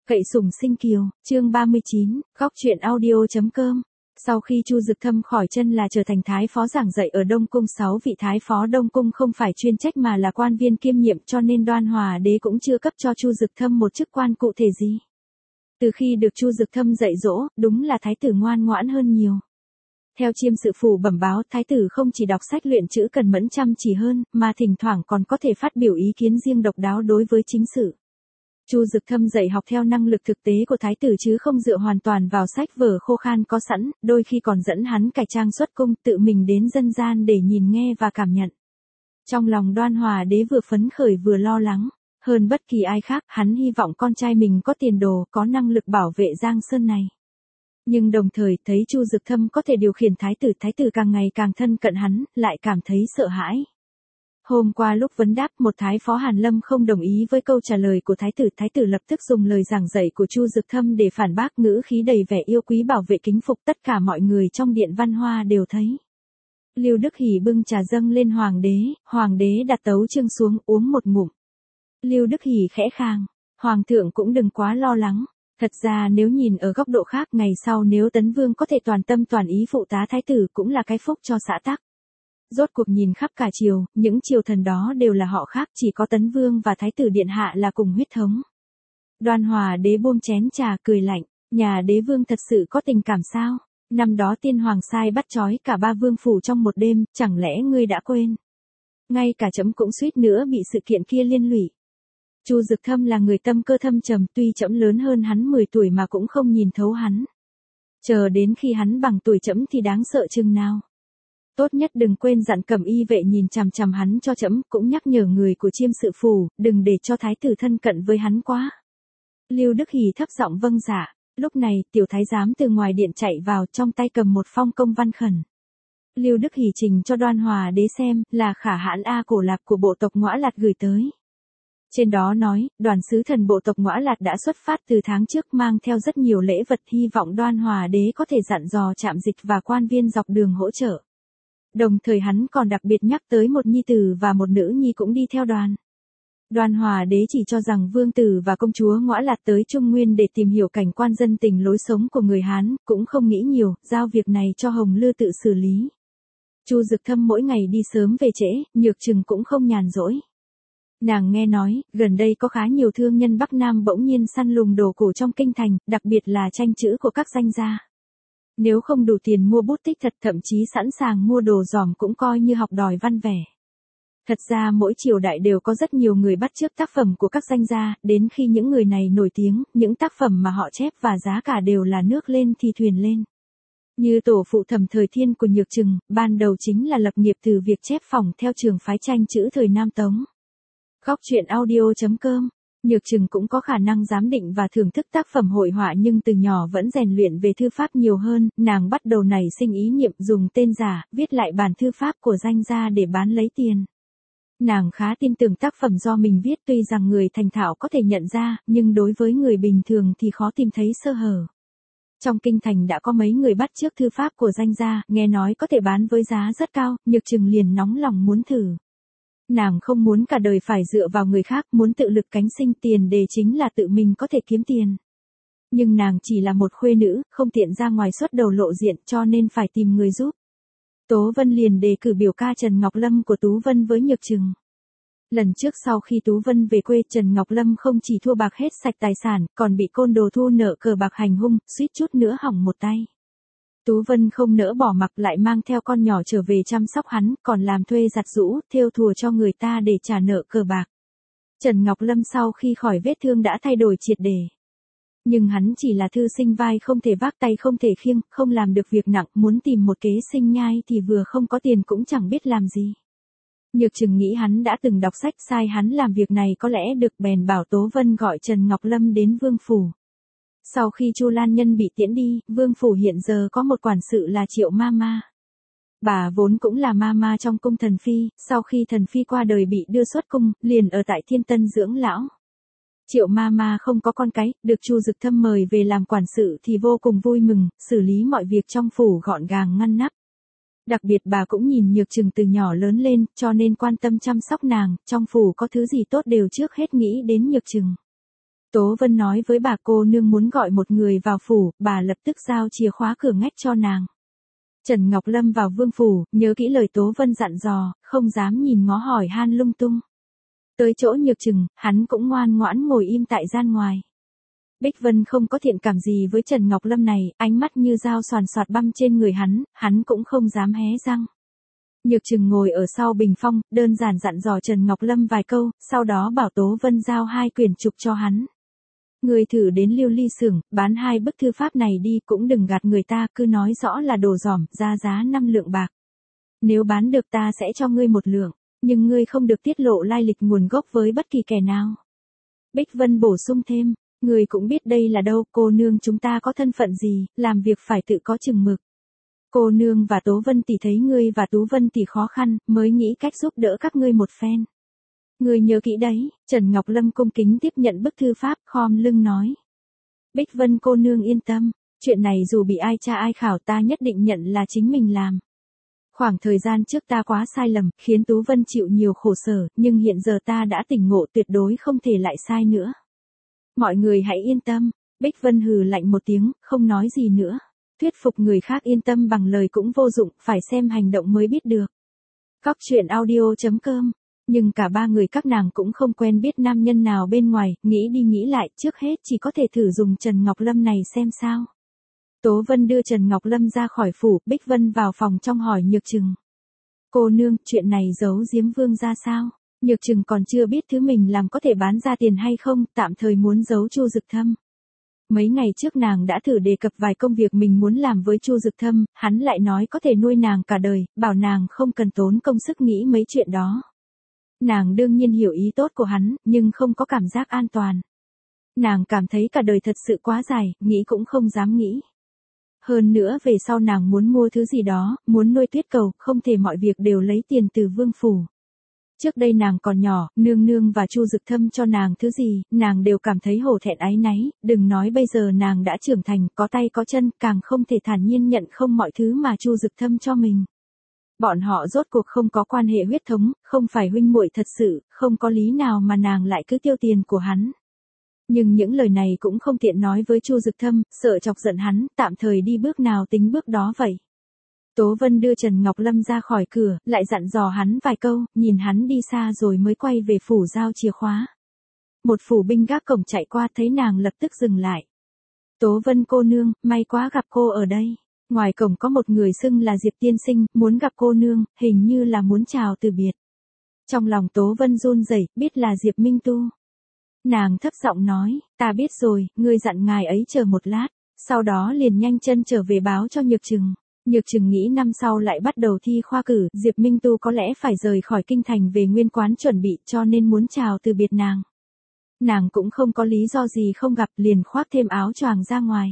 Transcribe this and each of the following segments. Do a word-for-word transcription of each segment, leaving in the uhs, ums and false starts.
Cậy sủng sinh kiều, chương ba mươi chín, góc truyện audio.com. Sau khi Chu Dực Thâm khỏi chân là trở thành thái phó giảng dạy ở Đông Cung, sáu vị thái phó Đông Cung không phải chuyên trách mà là quan viên kiêm nhiệm, cho nên Đoan Hòa đế cũng chưa cấp cho Chu Dực Thâm một chức quan cụ thể gì. Từ khi được Chu Dực Thâm dạy dỗ, đúng là thái tử ngoan ngoãn hơn nhiều. Theo chiêm sự phủ bẩm báo, thái tử không chỉ đọc sách luyện chữ cần mẫn chăm chỉ hơn, mà thỉnh thoảng còn có thể phát biểu ý kiến riêng độc đáo đối với chính sự. Chu Dực Thâm dạy học theo năng lực thực tế của thái tử chứ không dựa hoàn toàn vào sách vở khô khan có sẵn, đôi khi còn dẫn hắn cải trang xuất cung, tự mình đến dân gian để nhìn nghe và cảm nhận. Trong lòng Đoan Hòa đế vừa phấn khởi vừa lo lắng, hơn bất kỳ ai khác, hắn hy vọng con trai mình có tiền đồ, có năng lực bảo vệ Giang Sơn này. Nhưng đồng thời thấy Chu Dực Thâm có thể điều khiển thái tử, thái tử càng ngày càng thân cận hắn, lại cảm thấy sợ hãi. Hôm qua lúc vấn đáp, một thái phó Hàn Lâm không đồng ý với câu trả lời của thái tử, thái tử lập tức dùng lời giảng dạy của Chu Dực Thâm để phản bác, ngữ khí đầy vẻ yêu quý bảo vệ kính phục, tất cả mọi người trong điện văn hoa đều thấy. Lưu Đức Hỉ bưng trà dâng lên hoàng đế, hoàng đế đặt tấu chương xuống uống một ngụm. Lưu Đức Hỉ khẽ khàng, hoàng thượng cũng đừng quá lo lắng. Thật ra nếu nhìn ở góc độ khác, ngày sau nếu Tấn Vương có thể toàn tâm toàn ý phụ tá thái tử cũng là cái phúc cho xã tắc. Rốt cuộc nhìn khắp cả triều, những triều thần đó đều là họ khác, chỉ có Tấn Vương và thái tử điện hạ là cùng huyết thống. Đoan Hòa đế buông chén trà cười lạnh, nhà đế vương thật sự có tình cảm sao? Năm đó tiên hoàng sai bắt trói cả ba vương phủ trong một đêm, chẳng lẽ ngươi đã quên? Ngay cả trẫm cũng suýt nữa bị sự kiện kia liên lụy. Chu Dực Thâm là người tâm cơ thâm trầm, tuy trẫm lớn hơn hắn mười tuổi mà cũng không nhìn thấu hắn. Chờ đến khi hắn bằng tuổi trẫm thì đáng sợ chừng nào. Tốt nhất đừng quên dặn Cẩm y vệ nhìn chằm chằm hắn cho trẫm, cũng nhắc nhở người của chiêm sự phủ, đừng để cho thái tử thân cận với hắn quá. Lưu Đức Hỉ thấp giọng vâng dạ. Lúc này, tiểu thái giám từ ngoài điện chạy vào, trong tay cầm một phong công văn khẩn. Lưu Đức Hỉ trình cho Đoan Hòa đế xem, là Khả Hãn A Cổ Lạp của bộ tộc Ngõa Lạt gửi tới. Trên đó nói, đoàn sứ thần bộ tộc Ngõa Lạt đã xuất phát từ tháng trước mang theo rất nhiều lễ vật, hy vọng Đoan Hòa đế có thể dặn dò Trạm Dịch và quan viên dọc đường hỗ trợ. Đồng thời hắn còn đặc biệt nhắc tới một nhi tử và một nữ nhi cũng đi theo đoàn. Đoan Hòa đế chỉ cho rằng vương tử và công chúa Ngõa Lạt tới Trung Nguyên để tìm hiểu cảnh quan dân tình lối sống của người Hán, cũng không nghĩ nhiều, giao việc này cho Hồng Lư tự xử lý. Chu Dực Thâm mỗi ngày đi sớm về trễ, Nhược Trừng cũng không nhàn rỗi. Nàng nghe nói, gần đây có khá nhiều thương nhân Bắc Nam bỗng nhiên săn lùng đồ cổ trong kinh thành, đặc biệt là tranh chữ của các danh gia. Nếu không đủ tiền mua bút tích thật, thậm chí sẵn sàng mua đồ giòm cũng coi như học đòi văn vẻ. Thật ra mỗi triều đại đều có rất nhiều người bắt chước tác phẩm của các danh gia, đến khi những người này nổi tiếng, những tác phẩm mà họ chép và giá cả đều là nước lên thì thuyền lên. Như tổ phụ Thẩm Thời Thiên của Nhược Trừng, ban đầu chính là lập nghiệp từ việc chép phỏng theo trường phái tranh chữ thời Nam Tống. Góc truyện audio.com. Nhược Trừng cũng có khả năng giám định và thưởng thức tác phẩm hội họa, nhưng từ nhỏ vẫn rèn luyện về thư pháp nhiều hơn, nàng bắt đầu nảy sinh ý niệm dùng tên giả, viết lại bản thư pháp của danh gia để bán lấy tiền. Nàng khá tin tưởng tác phẩm do mình viết, tuy rằng người thành thạo có thể nhận ra, nhưng đối với người bình thường thì khó tìm thấy sơ hở. Trong kinh thành đã có mấy người bắt chước thư pháp của danh gia, nghe nói có thể bán với giá rất cao, Nhược Trừng liền nóng lòng muốn thử. Nàng không muốn cả đời phải dựa vào người khác, muốn tự lực cánh sinh, tiền đề chính là tự mình có thể kiếm tiền. Nhưng nàng chỉ là một khuê nữ, không tiện ra ngoài xuất đầu lộ diện, cho nên phải tìm người giúp. Tố Vân liền đề cử biểu ca Trần Ngọc Lâm của Tú Vân với Nhược Trừng. Lần trước sau khi Tú Vân về quê, Trần Ngọc Lâm không chỉ thua bạc hết sạch tài sản, còn bị côn đồ thu nợ cờ bạc hành hung, suýt chút nữa hỏng một tay. Tú Vân không nỡ bỏ mặc, lại mang theo con nhỏ trở về chăm sóc hắn, còn làm thuê giặt giũ, thêu thùa cho người ta để trả nợ cờ bạc. Trần Ngọc Lâm sau khi khỏi vết thương đã thay đổi triệt để. Nhưng hắn chỉ là thư sinh vai không thể vác, tay không thể khiêng, không làm được việc nặng, muốn tìm một kế sinh nhai thì vừa không có tiền cũng chẳng biết làm gì. Nhược Trừng nghĩ hắn đã từng đọc sách, sai hắn làm việc này có lẽ được, bèn bảo Tố Vân gọi Trần Ngọc Lâm đến vương phủ. Sau khi Chu Lan Nhân bị tiễn đi, vương phủ hiện giờ có một quản sự là Triệu Ma Ma. Bà vốn cũng là ma ma trong cung thần phi, sau khi thần phi qua đời bị đưa xuất cung, liền ở tại Thiên Tân dưỡng lão. Triệu Ma Ma không có con cái, được Chu Dực Thâm mời về làm quản sự thì vô cùng vui mừng, xử lý mọi việc trong phủ gọn gàng ngăn nắp. Đặc biệt bà cũng nhìn Nhược Trừng từ nhỏ lớn lên, cho nên quan tâm chăm sóc nàng, trong phủ có thứ gì tốt đều trước hết nghĩ đến Nhược Trừng. Tố Vân nói với bà cô nương muốn gọi một người vào phủ, bà lập tức giao chìa khóa cửa ngách cho nàng. Trần Ngọc Lâm vào vương phủ, nhớ kỹ lời Tố Vân dặn dò, không dám nhìn ngó hỏi han lung tung. Tới chỗ Nhược Trừng, hắn cũng ngoan ngoãn ngồi im tại gian ngoài. Bích Vân không có thiện cảm gì với Trần Ngọc Lâm này, ánh mắt như dao xoàn xoạt băm trên người hắn, hắn cũng không dám hé răng. Nhược Trừng ngồi ở sau bình phong, đơn giản dặn dò Trần Ngọc Lâm vài câu, sau đó bảo Tố Vân giao hai quyển trục cho hắn. Người thử đến Lưu Ly xưởng, bán hai bức thư pháp này đi, cũng đừng gạt người ta, cứ nói rõ là đồ giỏm, ra giá năm lượng bạc. Nếu bán được ta sẽ cho ngươi một lượng, nhưng ngươi không được tiết lộ lai lịch nguồn gốc với bất kỳ kẻ nào. Bích Vân bổ sung thêm, ngươi cũng biết đây là đâu, cô nương chúng ta có thân phận gì, làm việc phải tự có chừng mực. Cô nương và Tố Vân tỷ thấy ngươi và Tú Vân tỷ khó khăn, mới nghĩ cách giúp đỡ các ngươi một phen. Ngươi nhớ kỹ đấy. Trần Ngọc Lâm cung kính tiếp nhận bức thư pháp, khom lưng nói. Bích Vân cô nương yên tâm, chuyện này dù bị ai tra ai khảo ta nhất định nhận là chính mình làm. Khoảng thời gian trước ta quá sai lầm, khiến Tú Vân chịu nhiều khổ sở, nhưng hiện giờ ta đã tỉnh ngộ, tuyệt đối không thể lại sai nữa. Mọi người hãy yên tâm. Bích Vân hừ lạnh một tiếng, không nói gì nữa. Thuyết phục người khác yên tâm bằng lời cũng vô dụng, phải xem hành động mới biết được. Góc truyện audio chấm com. Nhưng cả ba người các nàng cũng không quen biết nam nhân nào bên ngoài, nghĩ đi nghĩ lại, trước hết chỉ có thể thử dùng Trần Ngọc Lâm này xem sao. Tố Vân đưa Trần Ngọc Lâm ra khỏi phủ, Bích Vân vào phòng trong hỏi Nhược Trừng. Cô nương, chuyện này giấu giếm vương ra sao? Nhược Trừng còn chưa biết thứ mình làm có thể bán ra tiền hay không, tạm thời muốn giấu Chu Dực Thâm. Mấy ngày trước nàng đã thử đề cập vài công việc mình muốn làm với Chu Dực Thâm, hắn lại nói có thể nuôi nàng cả đời, bảo nàng không cần tốn công sức nghĩ mấy chuyện đó. Nàng đương nhiên hiểu ý tốt của hắn, nhưng không có cảm giác an toàn. Nàng cảm thấy cả đời thật sự quá dài, nghĩ cũng không dám nghĩ. Hơn nữa về sau nàng muốn mua thứ gì đó, muốn nuôi Tuyết Cầu, không thể mọi việc đều lấy tiền từ vương phủ. Trước đây nàng còn nhỏ, nương nương và Chu Dực Thâm cho nàng thứ gì, nàng đều cảm thấy hổ thẹn áy náy, đừng nói bây giờ nàng đã trưởng thành, có tay có chân, càng không thể thản nhiên nhận không mọi thứ mà Chu Dực Thâm cho mình. Bọn họ rốt cuộc không có quan hệ huyết thống, không phải huynh muội thật sự, không có lý nào mà nàng lại cứ tiêu tiền của hắn. Nhưng những lời này cũng không tiện nói với Chu Dực Thâm, sợ chọc giận hắn, tạm thời đi bước nào tính bước đó vậy. Tố Vân đưa Trần Ngọc Lâm ra khỏi cửa, lại dặn dò hắn vài câu, nhìn hắn đi xa rồi mới quay về phủ giao chìa khóa. Một phủ binh gác cổng chạy qua thấy nàng lập tức dừng lại. Tố Vân cô nương, may quá gặp cô ở đây. Ngoài cổng có một người xưng là Diệp tiên sinh, muốn gặp cô nương, hình như là muốn chào từ biệt. Trong lòng Tố Vân run rẩy, biết là Diệp Minh Tu. Nàng thấp giọng nói, ta biết rồi, ngươi dặn ngài ấy chờ một lát, sau đó liền nhanh chân trở về báo cho Nhược Trừng. Nhược Trừng nghĩ năm sau lại bắt đầu thi khoa cử, Diệp Minh Tu có lẽ phải rời khỏi kinh thành về nguyên quán chuẩn bị, cho nên muốn chào từ biệt nàng. Nàng cũng không có lý do gì không gặp, liền khoác thêm áo choàng ra ngoài.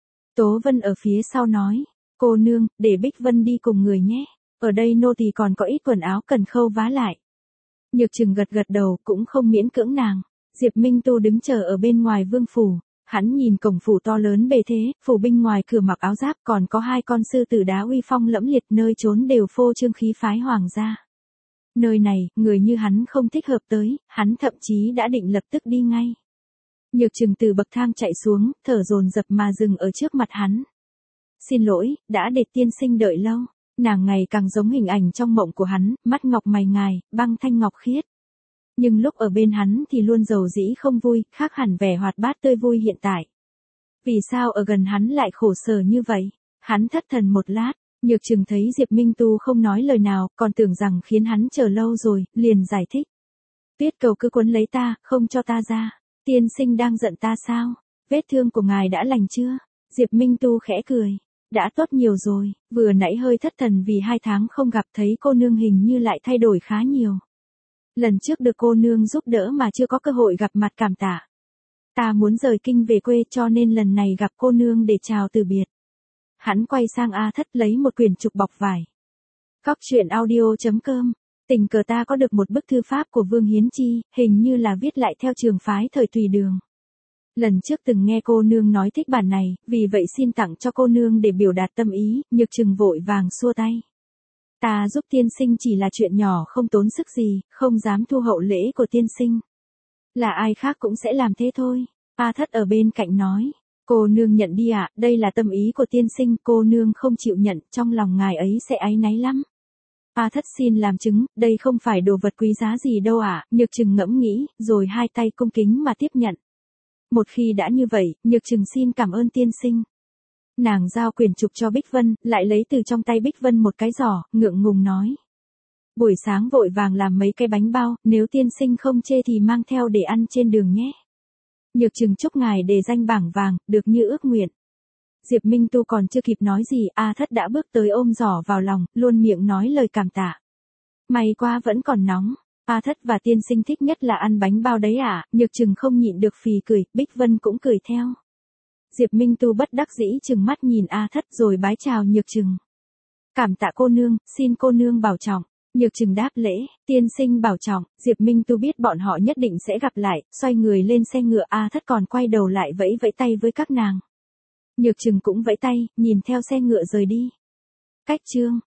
Tố Vân ở phía sau nói, cô nương, để Bích Vân đi cùng người nhé, ở đây nô tỳ còn có ít quần áo cần khâu vá lại. Nhược Trừng gật gật đầu, cũng không miễn cưỡng nàng. Diệp Minh Tu đứng chờ ở bên ngoài vương phủ, hắn nhìn cổng phủ to lớn bề thế, phủ binh ngoài cửa mặc áo giáp, còn có hai con sư tử đá uy phong lẫm liệt, nơi trốn đều phô trương khí phái hoàng gia. Nơi này, người như hắn không thích hợp tới, hắn thậm chí đã định lập tức đi ngay. Nhược Trừng từ bậc thang chạy xuống, thở dồn dập mà dừng ở trước mặt hắn. Xin lỗi, đã để tiên sinh đợi lâu. Nàng ngày càng giống hình ảnh trong mộng của hắn, mắt ngọc mày ngài, băng thanh ngọc khiết. Nhưng lúc ở bên hắn thì luôn giàu dĩ không vui, khác hẳn vẻ hoạt bát tươi vui hiện tại. Vì sao ở gần hắn lại khổ sở như vậy? Hắn thất thần một lát, Nhược Trừng thấy Diệp Minh Tu không nói lời nào, còn tưởng rằng khiến hắn chờ lâu rồi, liền giải thích. Tuyết Cầu cứ quấn lấy ta, không cho ta ra. Tiên sinh đang giận ta sao? Vết thương của ngài đã lành chưa? Diệp Minh Tu khẽ cười. Đã tốt nhiều rồi, vừa nãy hơi thất thần vì hai tháng không gặp, thấy cô nương hình như lại thay đổi khá nhiều. Lần trước được cô nương giúp đỡ mà chưa có cơ hội gặp mặt cảm tạ. Ta muốn rời kinh về quê cho nên lần này gặp cô nương để chào từ biệt. Hắn quay sang A Thất lấy một quyển trục bọc vải. Góc truyện audio chấm com. Tình cờ ta có được một bức thư pháp của Vương Hiến Chi, hình như là viết lại theo trường phái thời Tùy Đường. Lần trước từng nghe cô nương nói thích bản này, vì vậy xin tặng cho cô nương để biểu đạt tâm ý. Nhược Trừng vội vàng xua tay. Ta giúp tiên sinh chỉ là chuyện nhỏ không tốn sức gì, không dám thu hậu lễ của tiên sinh. Là ai khác cũng sẽ làm thế thôi. A Thất ở bên cạnh nói. Cô nương nhận đi ạ, đây là tâm ý của tiên sinh, cô nương không chịu nhận, trong lòng ngài ấy sẽ áy náy lắm. A Thất xin làm chứng, đây không phải đồ vật quý giá gì đâu ạ, Nhược Trừng ngẫm nghĩ, rồi hai tay cung kính mà tiếp nhận. Một khi đã như vậy, Nhược Trừng xin cảm ơn tiên sinh. Nàng giao quyển trục cho Bích Vân, lại lấy từ trong tay Bích Vân một cái giỏ, ngượng ngùng nói. Buổi sáng vội vàng làm mấy cái bánh bao, nếu tiên sinh không chê thì mang theo để ăn trên đường nhé. Nhược Trừng chúc ngài đề danh bảng vàng, được như ước nguyện. Diệp Minh Tu còn chưa kịp nói gì, A Thất đã bước tới ôm giỏ vào lòng, luôn miệng nói lời cảm tạ. May quá vẫn còn nóng. A Thất và tiên sinh thích nhất là ăn bánh bao đấy à, Nhược Trừng không nhịn được phì cười, Bích Vân cũng cười theo. Diệp Minh Tu bất đắc dĩ trừng mắt nhìn A Thất rồi bái chào Nhược Trừng. Cảm tạ cô nương, xin cô nương bảo trọng. Nhược Trừng đáp lễ, tiên sinh bảo trọng. Diệp Minh Tu biết bọn họ nhất định sẽ gặp lại, xoay người lên xe ngựa. A Thất còn quay đầu lại vẫy vẫy tay với các nàng. Nhược Trừng cũng vẫy tay, nhìn theo xe ngựa rời đi. Cách chương